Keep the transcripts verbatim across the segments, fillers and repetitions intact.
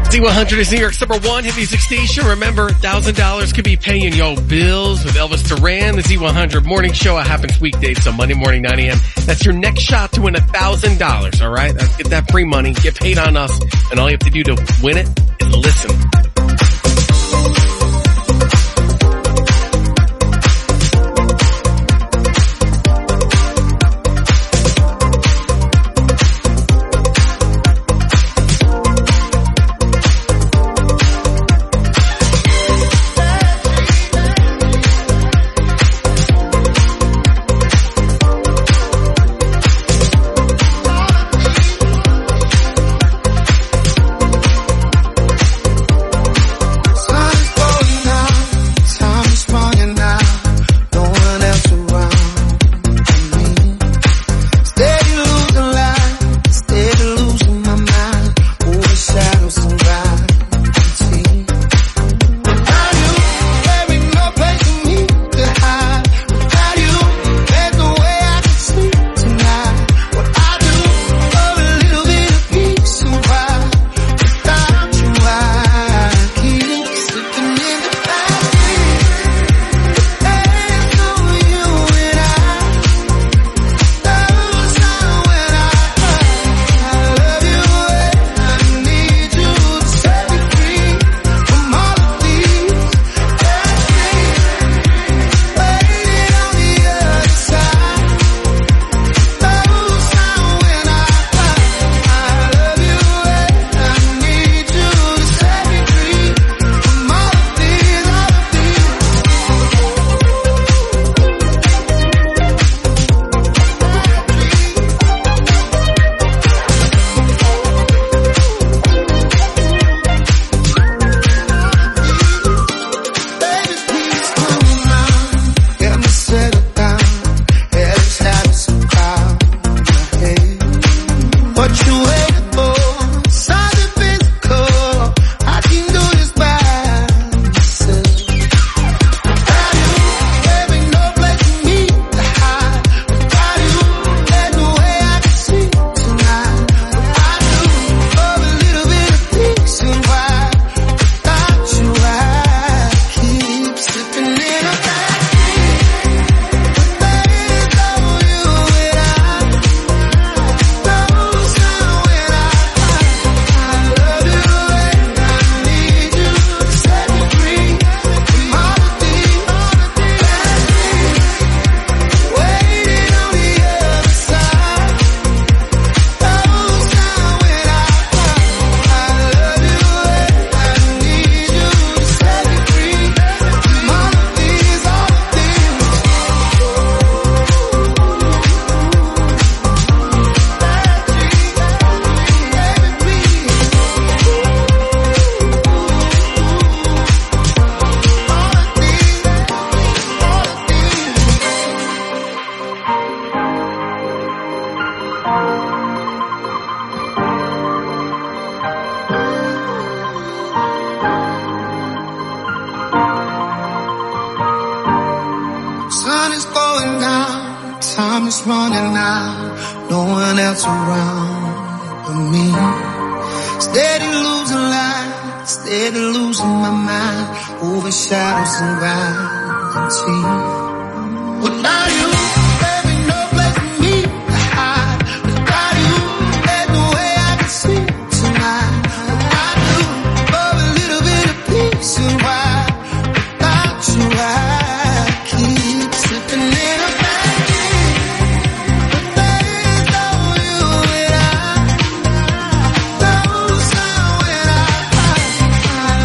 Z one hundred is New York's number one hit music station. Remember, one thousand dollars could be paying your bills with Elvis Duran. The Z one hundred morning show happens weekdays, so Monday morning, nine a.m. That's your next shot to win one thousand dollars, all right? Get that free money, get paid on us, and all you have to do to win it is listen.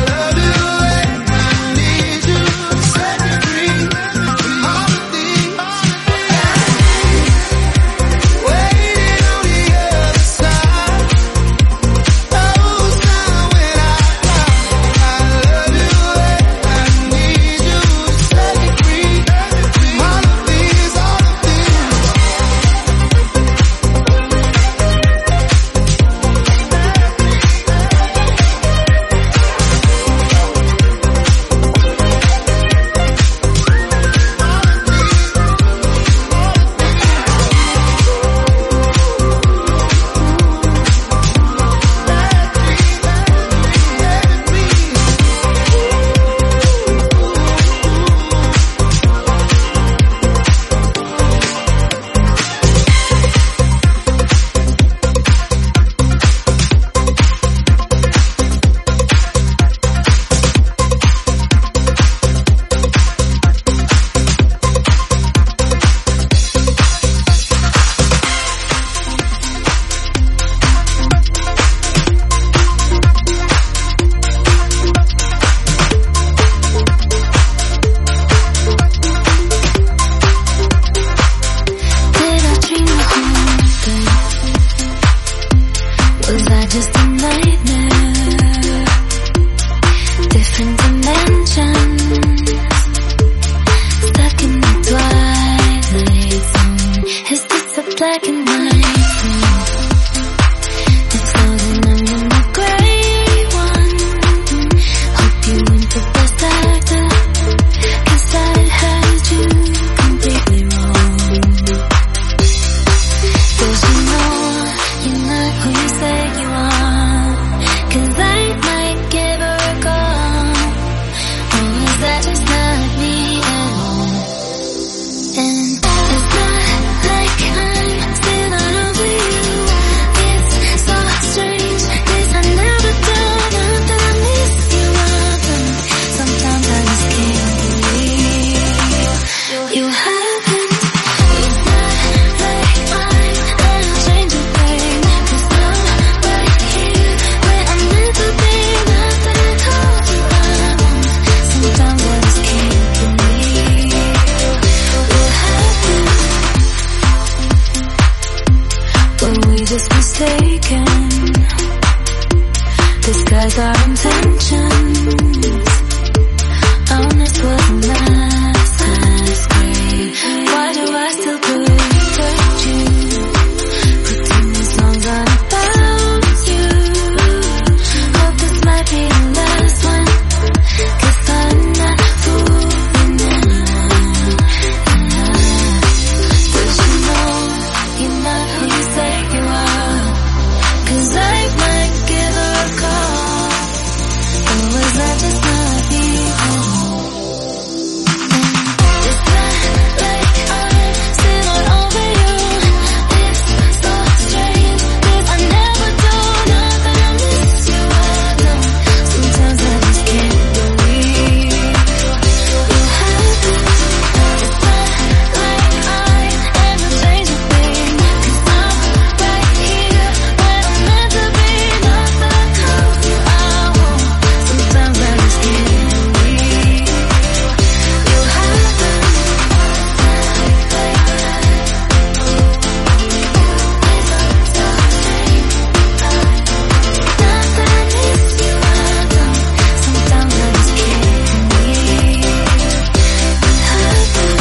Free. disguise our intentions. Honest was a masquerade. Why do I still protect you? Putting these songs on about you. Hope this might be the last one, 'cause I'm not fooling anyone. But you know you're not who you say you are, 'cause I might give her a call. Or was I just not people? It's not like I'm still all over you. It's so strange, 'cause I never do. Not that I miss you, I know. Sometimes I just can't believe you have this. It's not like I ever change a thing, 'cause I'm right here where I'm meant to be. Not that I call you, I won't. Sometimes I just can't believe you have this. Not that I miss you, I know. Sometimes I just can't believe you have this.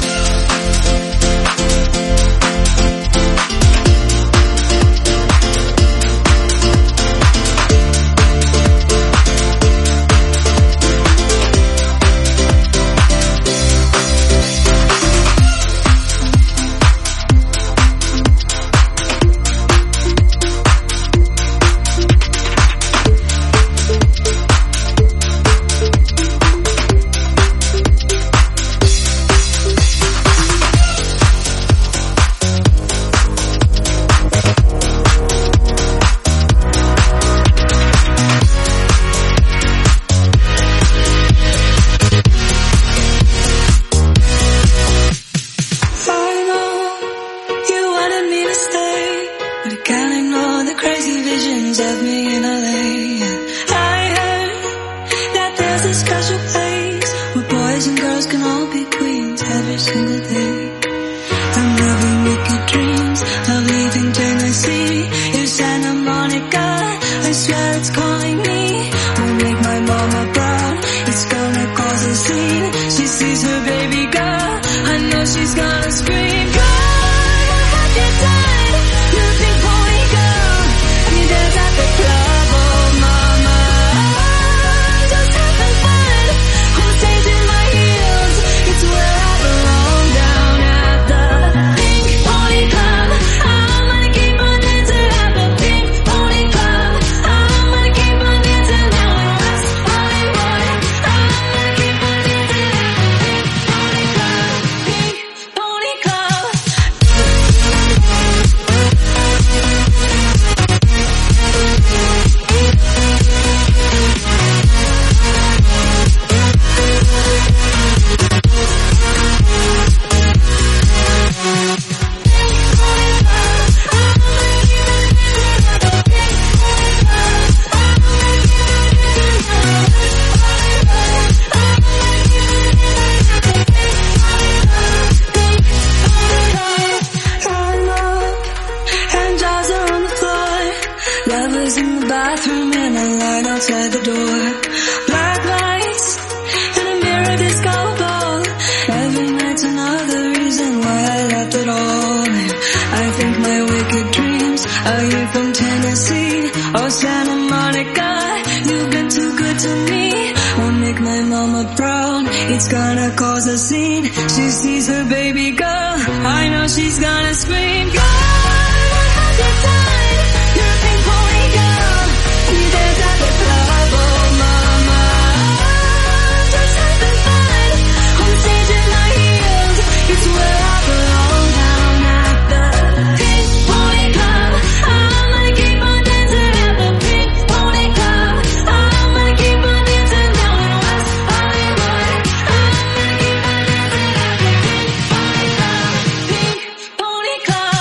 I know you wanted me to stay, but I can't ignore the crazy visions of me in L A. I heard that there's a special place where boys and girls can all be queens every single day. I'm having wicked dreams of leaving Tennessee. It's Santa Monica, I swear it's calling me. Will make my mama proud, it's gonna cause a scene. She sees her baby girl, I know she's gonna scream. God, what have you done? You think pony girl, you dance at the club, oh mama. Just having fun, who's changing my heels? It's where I belong, down at the Pink Pony Club. I'm gonna keep on dancing at the Pink Pony Club. I'm gonna keep on dancing now in West Hollywood. I'm gonna keep on dancing at the Pink Pony Club. Pink Pony Club. And jaws are on the floor. Lovers in the bathroom and a line outside the door. Black lights and a mirror disco ball. Every night's another reason why I left it all. And I think my wicked dreams are you from Tennessee or Santa Monica. You've been too good to me. I'll make my mama proud. It's gonna cause a scene. She sees her baby girl, I know she's gonna scream. God, what have you done? You think pony girl, you dance at the club, oh mama. Just having fun, who's changing my heels? It's where I belong, down at the Pink Pony Club. I'm gonna keep on dancing at the Pink Pony Club. I'm gonna keep on dancing down in West Hollywood. I'm gonna keep on dancing at the Pink Pony Club. Pink Pony Club.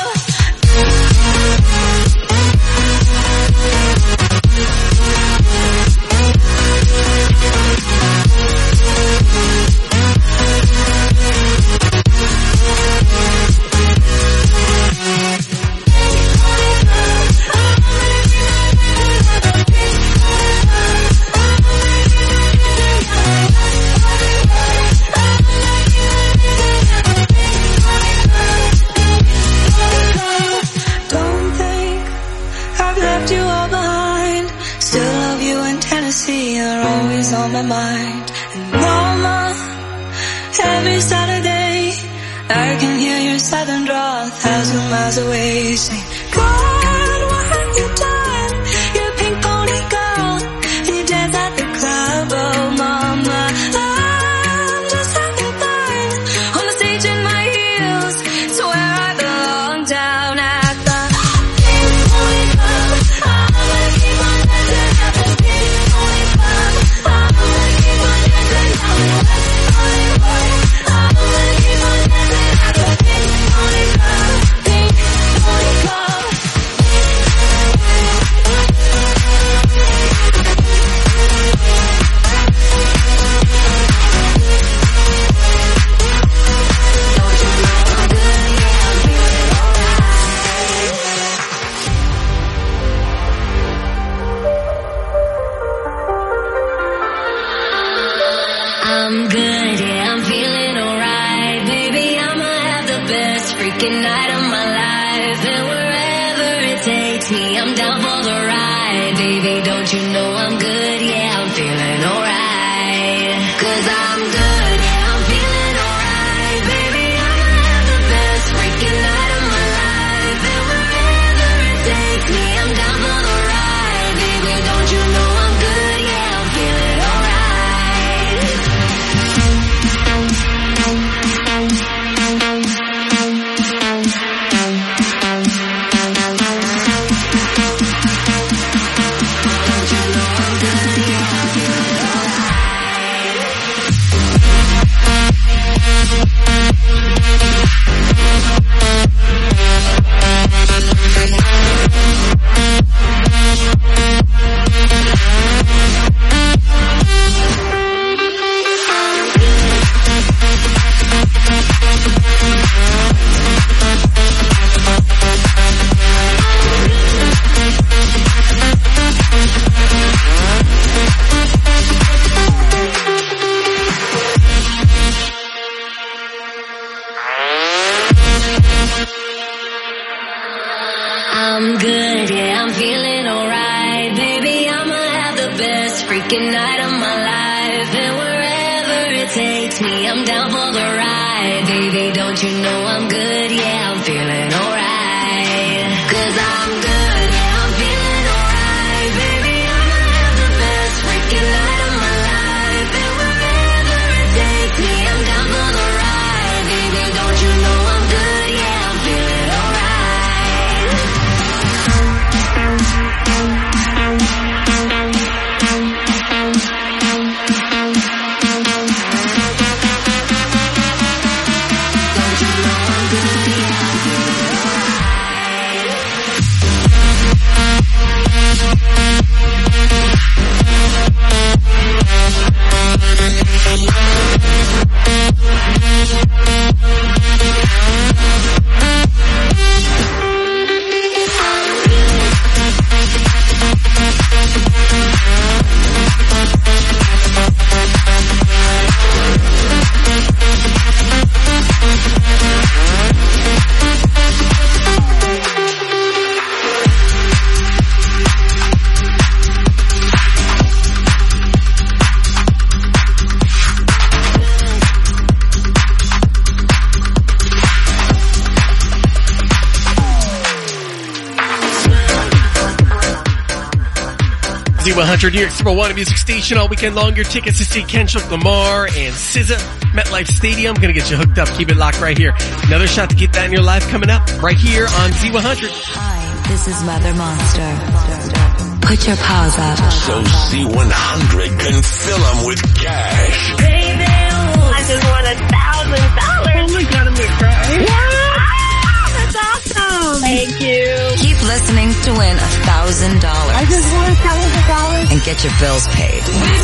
see are always on my mind. And mama, every Saturday I can hear your southern drawl a thousand miles away. Say, God, what have you done? You're a pink pony girl, and you dance at the club. Oh mama, I'm just having fun on the stage in my heels. It's where I belong, down at the pink pony club. I'm gonna keep on dancing at the pink pony club. I'm gonna keep on dancing down in West Hollywood. I'm gonna keep on dancing at the pink pony club. Pink pony club. I'm good, yeah, I'm feeling alright. Baby, I'ma have the best freaking night of my life. And wherever it takes me, I'm down for the ride. Baby, don't you know I'm good, yeah, I'm feeling alright. Cause I'm good, yeah, I'm feeling alright. Baby, I'ma have the best freaking night of my life. And wherever it takes me, I'm down for the ride. Baby, don't you know I'm good, yeah, I'm feeling alright. I'm good, yeah, I'm feeling alright. Baby, I'ma have the best freaking night of my life. And wherever it takes me, I'm down for the ride. Baby, don't you know I'm good, yeah, I'm feeling alright. Cause I'm good, yeah, I'm feeling alright. Baby, I'ma have the best freaking night of my life. And wherever it takes me, I'm down for the ride. Baby, don't you know I'm good, yeah, I'm feeling alright. Z one hundred, New York's number one music station all weekend long. Your tickets to see Kendrick Lamar and S Z A, MetLife Stadium. Gonna get you hooked up. Keep it locked right here. Another shot to get that in your life coming up right here on Z one hundred. Hi, this is Mother Monster. Put your paws up. So Z one hundred can fill them with cash. Baby, I just won a thousand dollars. Oh my god, I'm gonna cry. Wow, that's awesome. Thank you. Keep listening to win a thousand dollars. I just won a thousand dollars. And get your bills paid.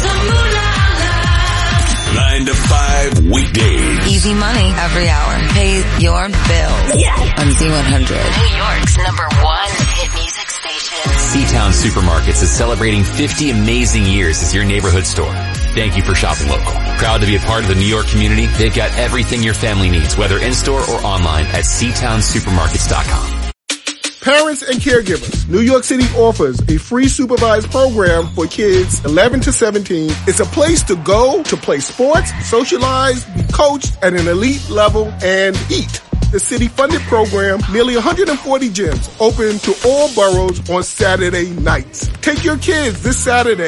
Nine to five weekdays. Easy money every hour. Pay your bills. Yes. On Z one hundred. New York's number one hit music station. C-Town Supermarkets is celebrating fifty amazing years as your neighborhood store. Thank you for shopping local. Proud to be a part of the New York community. They've got everything your family needs, whether in-store or online at c town supermarkets dot com. Parents and caregivers, New York City offers a free supervised program for kids eleven to seventeen. It's a place to go to play sports, socialize, be coached at an elite level, and eat. The city-funded program, nearly one hundred forty gyms, open to all boroughs on Saturday nights. Take your kids this Saturday